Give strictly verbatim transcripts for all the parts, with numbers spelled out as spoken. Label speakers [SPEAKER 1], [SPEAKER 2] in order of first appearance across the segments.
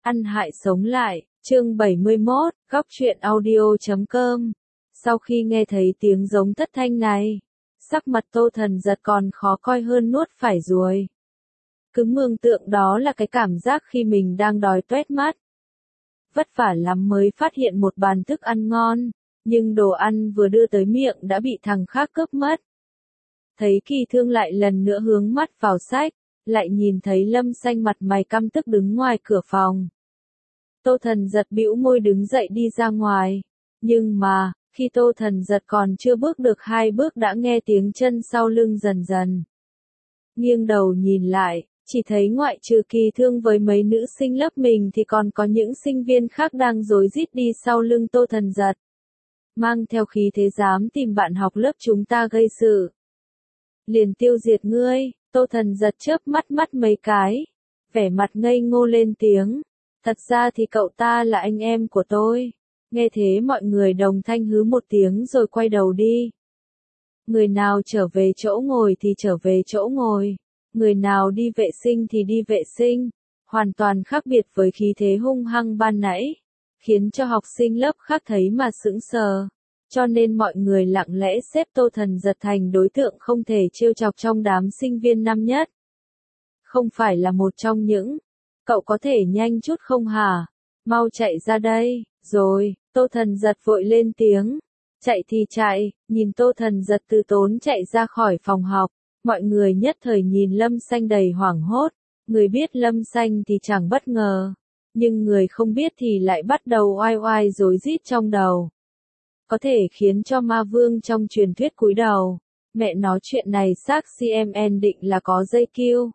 [SPEAKER 1] Ăn hại sống lại, chương bảy mươi mốt, góc truyện audio chấm com. Sau khi nghe thấy tiếng giống thất thanh này, sắc mặt Tô Thần Giật còn khó coi hơn nuốt phải ruồi. Cứ mường tượng đó là cái cảm giác khi mình đang đói toét mắt. Vất vả lắm mới phát hiện một bàn thức ăn ngon, nhưng đồ ăn vừa đưa tới miệng đã bị thằng khác cướp mất. Thấy Kỳ Thương lại lần nữa hướng mắt vào sách, lại nhìn thấy Lâm Xanh mặt mày căm tức đứng ngoài cửa phòng. Tô Thần Giật bĩu môi đứng dậy đi ra ngoài, nhưng mà, khi Tô Thần Giật còn chưa bước được hai bước đã nghe tiếng chân sau lưng dần dần. Nghiêng đầu nhìn lại, chỉ thấy ngoại trừ Kỳ Thương với mấy nữ sinh lớp mình thì còn có những sinh viên khác đang rối rít đi sau lưng Tô Thần Giật. Mang theo khí thế dám tìm bạn học lớp chúng ta gây sự. Liền tiêu diệt ngươi, Tô Thần Giật chớp mắt mắt mấy cái, vẻ mặt ngây ngô lên tiếng. Thật ra thì cậu ta là anh em của tôi. Nghe thế mọi người đồng thanh hứ một tiếng rồi quay đầu đi. Người nào trở về chỗ ngồi thì trở về chỗ ngồi. Người nào đi vệ sinh thì đi vệ sinh. Hoàn toàn khác biệt với khí thế hung hăng ban nãy. Khiến cho học sinh lớp khác thấy mà sững sờ. Cho nên mọi người lặng lẽ xếp Tô Thần Giật thành đối tượng không thể trêu chọc trong đám sinh viên năm nhất. Không phải là một trong những. Cậu có thể nhanh chút không hả? Mau chạy ra đây, rồi, Tô Thần Giật vội lên tiếng. Chạy thì chạy, nhìn Tô Thần Giật từ tốn chạy ra khỏi phòng học, mọi người nhất thời nhìn Lâm Xanh đầy hoảng hốt. Người biết Lâm Xanh thì chẳng bất ngờ, nhưng người không biết thì lại bắt đầu oai oai rối rít trong đầu. Có thể khiến cho ma vương trong truyền thuyết cúi đầu. Mẹ nói chuyện này xác xê em en định là có dây kiêu.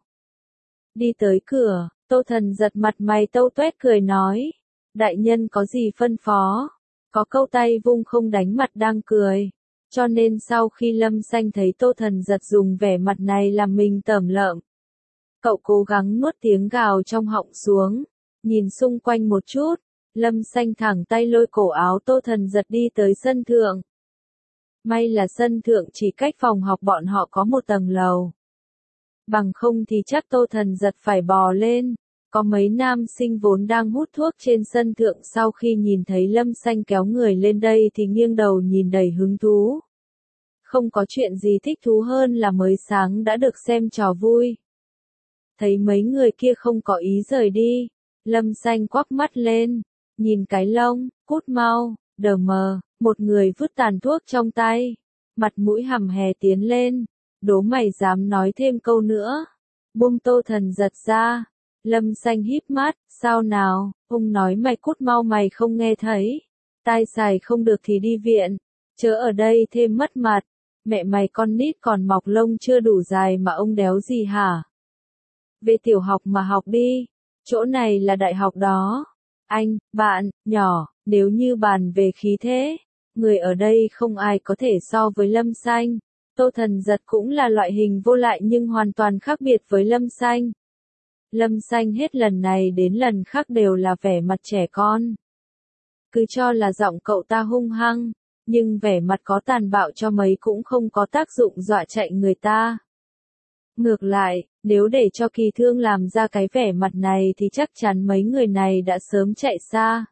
[SPEAKER 1] Đi tới cửa. Tô Thần Giật mặt mày tâu tuét cười nói. Đại nhân có gì phân phó? Có câu tay vung không đánh mặt đang cười. Cho nên sau khi Lâm Xanh thấy Tô Thần Giật dùng vẻ mặt này làm mình tởm lợm. Cậu cố gắng nuốt tiếng gào trong họng xuống. Nhìn xung quanh một chút. Lâm Xanh thẳng tay lôi cổ áo Tô Thần Giật đi tới sân thượng. May là sân thượng chỉ cách phòng học bọn họ có một tầng lầu. Bằng không thì chắc Tô Thần Giật phải bò lên. Có mấy nam sinh vốn đang hút thuốc trên sân thượng sau khi nhìn thấy Lâm Xanh kéo người lên đây thì nghiêng đầu nhìn đầy hứng thú. Không có chuyện gì thích thú hơn là mới sáng đã được xem trò vui. Thấy mấy người kia không có ý rời đi, Lâm Xanh quắc mắt lên, nhìn cái lông, cút mau, đờ mờ, một người vứt tàn thuốc trong tay, mặt mũi hầm hè tiến lên, đố mày dám nói thêm câu nữa, buông Tô Thần Giật ra. Lâm Xanh híp mắt, sao nào, ông nói mày cút mau mày không nghe thấy. Tai xài không được thì đi viện, chớ ở đây thêm mất mặt. Mẹ mày con nít còn mọc lông chưa đủ dài mà ông đéo gì hả? Về tiểu học mà học đi, chỗ này là đại học đó. Anh, bạn, nhỏ, nếu như bàn về khí thế, người ở đây không ai có thể so với Lâm Xanh. Tô Thần Giật cũng là loại hình vô lại nhưng hoàn toàn khác biệt với Lâm Xanh. Lâm Xanh hết lần này đến lần khác đều là vẻ mặt trẻ con. Cứ cho là giọng cậu ta hung hăng, nhưng vẻ mặt có tàn bạo cho mấy cũng không có tác dụng dọa chạy người ta. Ngược lại, nếu để cho Kỳ Thương làm ra cái vẻ mặt này thì chắc chắn mấy người này đã sớm chạy xa.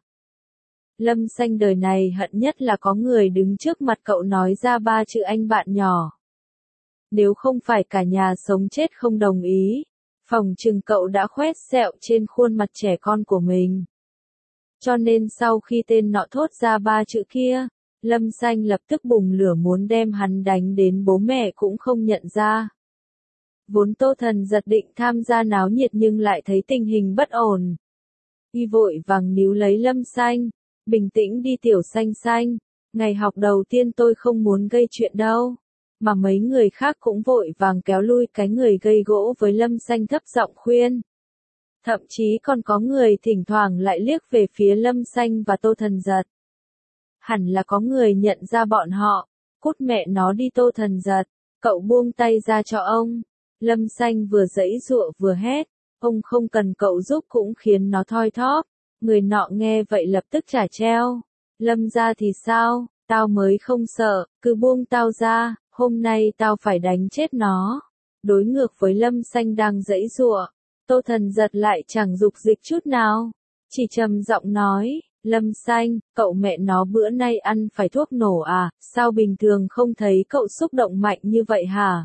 [SPEAKER 1] Lâm Xanh đời này hận nhất là có người đứng trước mặt cậu nói ra ba chữ anh bạn nhỏ. Nếu không phải cả nhà sống chết không đồng ý, phòng chừng cậu đã khoét sẹo trên khuôn mặt trẻ con của mình. Cho nên sau khi tên nọ thốt ra ba chữ kia, Lâm Xanh lập tức bùng lửa muốn đem hắn đánh đến bố mẹ cũng không nhận ra. Vốn Tô Thần Giật định tham gia náo nhiệt nhưng lại thấy tình hình bất ổn. Y vội vàng níu lấy Lâm Xanh, bình tĩnh đi tiểu Xanh Xanh, ngày học đầu tiên tôi không muốn gây chuyện đâu. Mà mấy người khác cũng vội vàng kéo lui cái người gây gỗ với Lâm Xanh thấp giọng khuyên. Thậm chí còn có người thỉnh thoảng lại liếc về phía Lâm Xanh và Tô Thần Giật. Hẳn là có người nhận ra bọn họ, cút mẹ nó đi Tô Thần Giật, cậu buông tay ra cho ông. Lâm Xanh vừa giãy giụa vừa hét, ông không cần cậu giúp cũng khiến nó thoi thóp. Người nọ nghe vậy lập tức trả treo. Lâm ra thì sao, tao mới không sợ, cứ buông tao ra. Hôm nay tao phải đánh chết nó. Đối ngược với Lâm Xanh đang giãy giụa, Tô Thần Giật lại chẳng dục dịch chút nào. Chỉ trầm giọng nói, Lâm Xanh, cậu mẹ nó bữa nay ăn phải thuốc nổ à, sao bình thường không thấy cậu xúc động mạnh như vậy hả?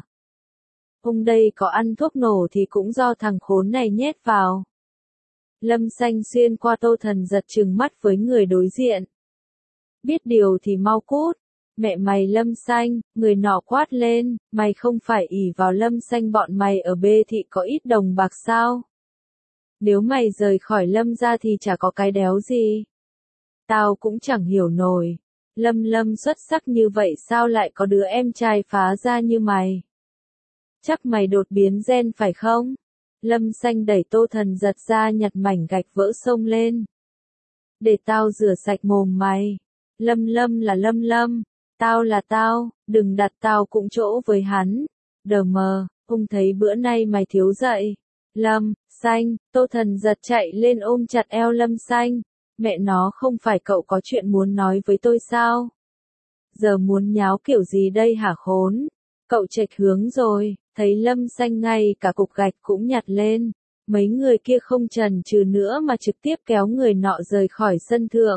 [SPEAKER 1] Hôm đây có ăn thuốc nổ thì cũng do thằng khốn này nhét vào. Lâm Xanh xuyên qua Tô Thần giật trừng mắt với người đối diện. Biết điều thì mau cút. Mẹ mày Lâm Xanh, người nọ quát lên, mày không phải ỷ vào Lâm Xanh bọn mày ở bê thị có ít đồng bạc sao? Nếu mày rời khỏi Lâm ra thì chả có cái đéo gì. Tao cũng chẳng hiểu nổi. Lâm Lâm xuất sắc như vậy sao lại có đứa em trai phá ra như mày? Chắc mày đột biến gen phải không? Lâm Xanh đẩy Tô Thần giật ra nhặt mảnh gạch vỡ xông lên. Để tao rửa sạch mồm mày. Lâm Lâm là Lâm Lâm. Tao là tao, đừng đặt tao cũng chỗ với hắn. Đờ mờ, ông thấy bữa nay mày thiếu dậy. Lâm, Xanh, Tô Thần giật chạy lên ôm chặt eo Lâm Xanh. Mẹ nó không phải cậu có chuyện muốn nói với tôi sao? Giờ muốn nháo kiểu gì đây hả khốn? Cậu chệch hướng rồi, thấy Lâm Xanh ngay cả cục gạch cũng nhặt lên. Mấy người kia không chần chừ nữa mà trực tiếp kéo người nọ rời khỏi sân thượng.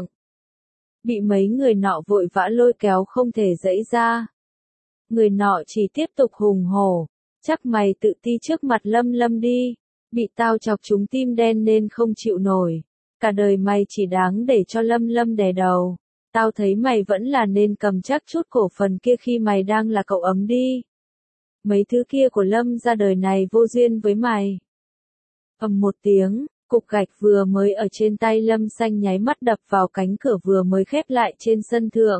[SPEAKER 1] Bị mấy người nọ vội vã lôi kéo không thể dãy ra. Người nọ chỉ tiếp tục hùng hổ. Chắc mày tự ti trước mặt Lâm Lâm đi. Bị tao chọc trúng tim đen nên không chịu nổi. Cả đời mày chỉ đáng để cho Lâm Lâm đè đầu. Tao thấy mày vẫn là nên cầm chắc chút cổ phần kia khi mày đang là cậu ấm đi. Mấy thứ kia của Lâm ra đời này vô duyên với mày. Ầm một tiếng, cục gạch vừa mới ở trên tay Lâm Xanh nháy mắt đập vào cánh cửa vừa mới khép lại trên sân thượng.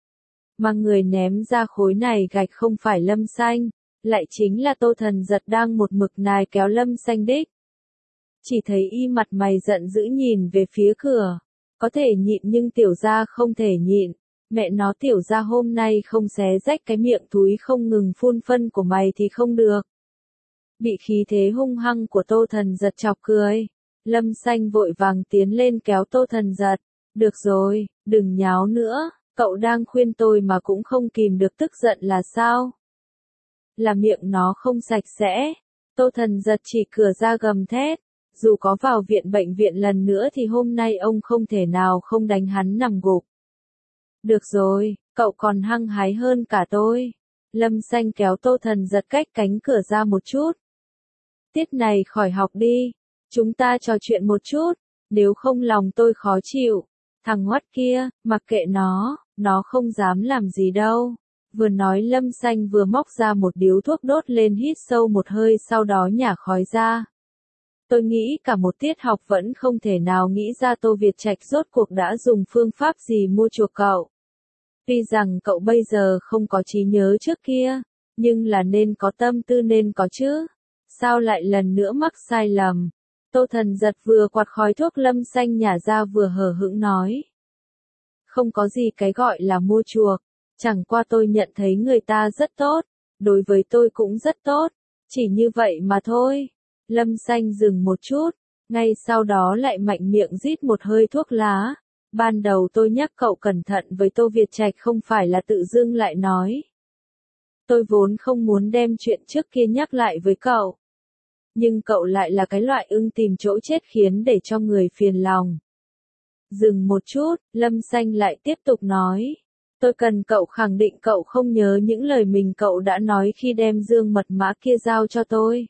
[SPEAKER 1] Mà người ném ra khối này gạch không phải Lâm Xanh, lại chính là Tô Thần giật đang một mực nài kéo Lâm Xanh đích. Chỉ thấy y mặt mày giận dữ nhìn về phía cửa. Có thể nhịn nhưng tiểu gia không thể nhịn. Mẹ nó tiểu gia hôm nay không xé rách cái miệng thúi không ngừng phun phân của mày thì không được. Bị khí thế hung hăng của Tô Thần giật chọc cười. Lâm Xanh vội vàng tiến lên kéo Tô Thần giật. Được rồi, đừng nháo nữa, cậu đang khuyên tôi mà cũng không kìm được tức giận là sao? Là miệng nó không sạch sẽ. Tô Thần giật chỉ cửa ra gầm thét. Dù có vào viện bệnh viện lần nữa thì hôm nay ông không thể nào không đánh hắn nằm gục. Được rồi, cậu còn hăng hái hơn cả tôi. Lâm Xanh kéo Tô Thần giật cách cánh cửa ra một chút. Tiết này khỏi học đi. Chúng ta trò chuyện một chút. Nếu không lòng tôi khó chịu. Thằng ngoắt kia, mặc kệ nó, nó không dám làm gì đâu. Vừa nói Lâm Xanh vừa móc ra một điếu thuốc đốt lên hít sâu một hơi sau đó nhả khói ra. Tôi nghĩ cả một tiết học vẫn không thể nào nghĩ ra Tô Việt Trạch rốt cuộc đã dùng phương pháp gì mua chuộc cậu. Tuy rằng cậu bây giờ không có trí nhớ trước kia, nhưng là nên có tâm tư nên có chứ. Sao lại lần nữa mắc sai lầm? Tô Thần giật vừa quạt khói thuốc Lâm Xanh nhả ra vừa hờ hững nói. Không có gì cái gọi là mua chuộc, chẳng qua tôi nhận thấy người ta rất tốt, đối với tôi cũng rất tốt, chỉ như vậy mà thôi. Lâm Xanh dừng một chút, ngay sau đó lại mạnh miệng rít một hơi thuốc lá. Ban đầu tôi nhắc cậu cẩn thận với Tô Việt Trạch không phải là tự dưng lại nói. Tôi vốn không muốn đem chuyện trước kia nhắc lại với cậu. Nhưng cậu lại là cái loại ưng tìm chỗ chết khiến để cho người phiền lòng. Dừng một chút, Lâm Xanh lại tiếp tục nói. Tôi cần cậu khẳng định cậu không nhớ những lời mình cậu đã nói khi đem dương mật mã kia giao cho tôi.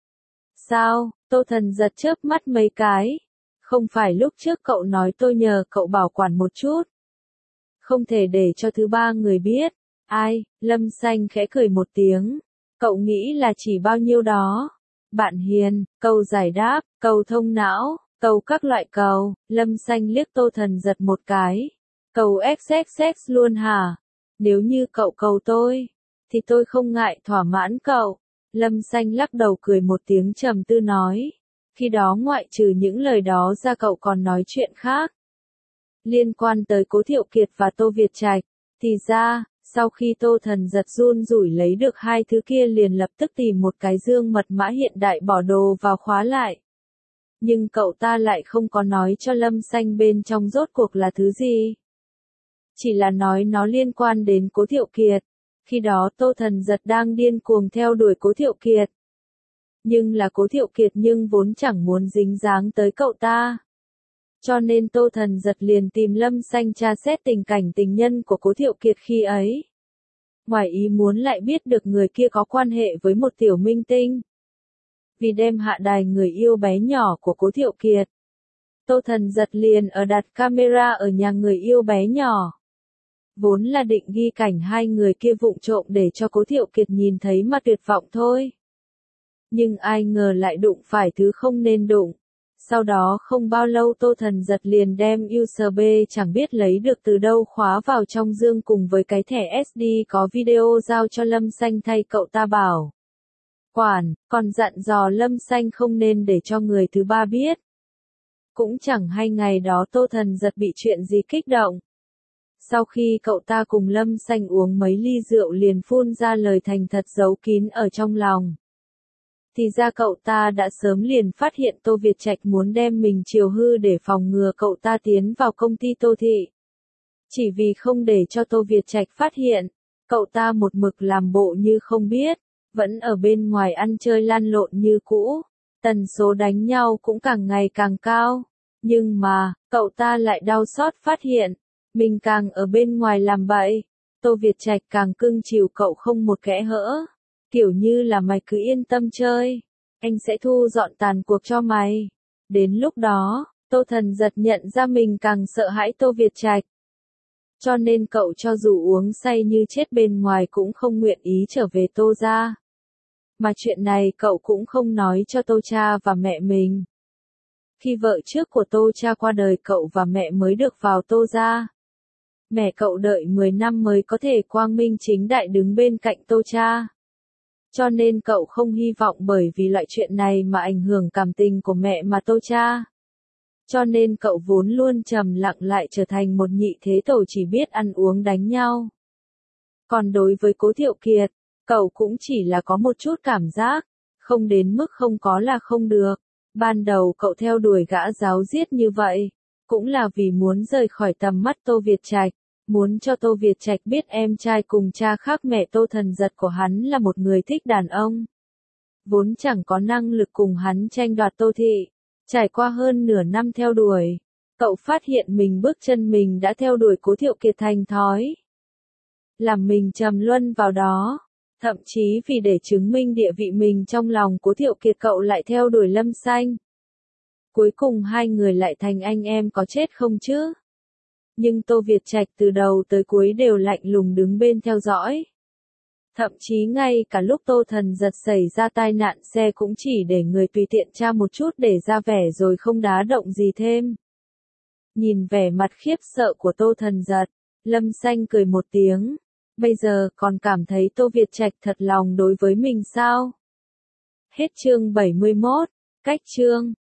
[SPEAKER 1] Sao? Tô Thần giật chớp mắt mấy cái. Không phải lúc trước cậu nói tôi nhờ cậu bảo quản một chút. Không thể để cho thứ ba người biết. Ai? Lâm Xanh khẽ cười một tiếng. Cậu nghĩ là chỉ bao nhiêu đó? Bạn hiền, câu giải đáp, câu thông não, câu các loại cầu. Lâm Xanh liếc Tô Thần giật một cái. Cầu ích ích ích luôn hả? Nếu như cậu cầu tôi, thì tôi không ngại thỏa mãn cậu. Lâm Xanh lắc đầu cười một tiếng trầm tư nói. Khi đó ngoại trừ những lời đó ra cậu còn nói chuyện khác. Liên quan tới Cố Thiệu Kiệt và Tô Việt Trạch, thì ra, sau khi Tô Thần giật run rủi lấy được hai thứ kia liền lập tức tìm một cái dương mật mã hiện đại bỏ đồ vào khóa lại. Nhưng cậu ta lại không có nói cho Lâm Xanh bên trong rốt cuộc là thứ gì. Chỉ là nói nó liên quan đến Cố Thiệu Kiệt. Khi đó Tô Thần giật đang điên cuồng theo đuổi Cố Thiệu Kiệt. Nhưng là Cố Thiệu Kiệt nhưng vốn chẳng muốn dính dáng tới cậu ta. Cho nên Tô Thần Giật liền tìm Lâm Xanh tra xét tình cảnh tình nhân của Cố Thiệu Kiệt khi ấy. Ngoài ý muốn lại biết được người kia có quan hệ với một tiểu minh tinh. Vì đem hạ đài người yêu bé nhỏ của Cố Thiệu Kiệt, Tô Thần Giật liền ở đặt camera ở nhà người yêu bé nhỏ. Vốn là định ghi cảnh hai người kia vụng trộm để cho Cố Thiệu Kiệt nhìn thấy mà tuyệt vọng thôi. Nhưng ai ngờ lại đụng phải thứ không nên đụng. Sau đó không bao lâu Tô Thần Giật liền đem u ét bê chẳng biết lấy được từ đâu khóa vào trong dương cùng với cái thẻ ét đê có video giao cho Lâm Xanh thay cậu ta bảo quản, còn dặn dò Lâm Xanh không nên để cho người thứ ba biết. Cũng chẳng hay ngày đó Tô Thần Giật bị chuyện gì kích động. Sau khi cậu ta cùng Lâm Xanh uống mấy ly rượu liền phun ra lời thành thật giấu kín ở trong lòng. Thì ra cậu ta đã sớm liền phát hiện Tô Việt Trạch muốn đem mình chiều hư để phòng ngừa cậu ta tiến vào công ty Tô Thị. Chỉ vì không để cho Tô Việt Trạch phát hiện, cậu ta một mực làm bộ như không biết, vẫn ở bên ngoài ăn chơi lan lộn như cũ, tần số đánh nhau cũng càng ngày càng cao. Nhưng mà, cậu ta lại đau xót phát hiện, mình càng ở bên ngoài làm bậy, Tô Việt Trạch càng cưng chiều cậu không một kẽ hở. Kiểu như là mày cứ yên tâm chơi, anh sẽ thu dọn tàn cuộc cho mày. Đến lúc đó, Tô Thần Giật nhận ra mình càng sợ hãi Tô Việt Trạch. Cho nên cậu cho dù uống say như chết bên ngoài cũng không nguyện ý trở về Tô gia. Mà chuyện này cậu cũng không nói cho Tô cha và mẹ mình. Khi vợ trước của Tô cha qua đời cậu và mẹ mới được vào Tô gia. Mẹ cậu đợi mười năm mới có thể quang minh chính đại đứng bên cạnh Tô cha. Cho nên cậu không hy vọng bởi vì loại chuyện này mà ảnh hưởng cảm tình của mẹ mà Tô cha. Cho nên cậu vốn luôn trầm lặng lại trở thành một nhị thế tổ chỉ biết ăn uống đánh nhau. Còn đối với Cố Thiệu Kiệt, cậu cũng chỉ là có một chút cảm giác, không đến mức không có là không được. Ban đầu cậu theo đuổi gã giáo giết như vậy, cũng là vì muốn rời khỏi tầm mắt Tô Việt Trạch. Muốn cho Tô Việt Trạch biết em trai cùng cha khác mẹ Tô Thần Giật của hắn là một người thích đàn ông. Vốn chẳng có năng lực cùng hắn tranh đoạt Tô Thị. Trải qua hơn nửa năm theo đuổi, cậu phát hiện mình bước chân mình đã theo đuổi Cố Thiệu Kiệt thành thói. Làm mình trầm luân vào đó. Thậm chí vì để chứng minh địa vị mình trong lòng Cố Thiệu Kiệt cậu lại theo đuổi Lâm Xanh. Cuối cùng hai người lại thành anh em có chết không chứ? Nhưng Tô Việt Trạch từ đầu tới cuối đều lạnh lùng đứng bên theo dõi. Thậm chí ngay cả lúc Tô Thần Giật xảy ra tai nạn xe cũng chỉ để người tùy tiện tra một chút để ra vẻ rồi không đá động gì thêm. Nhìn vẻ mặt khiếp sợ của Tô Thần Giật, Lâm Xanh cười một tiếng. Bây giờ còn cảm thấy Tô Việt Trạch thật lòng đối với mình sao? Hết chương bảy mươi mốt, cách chương.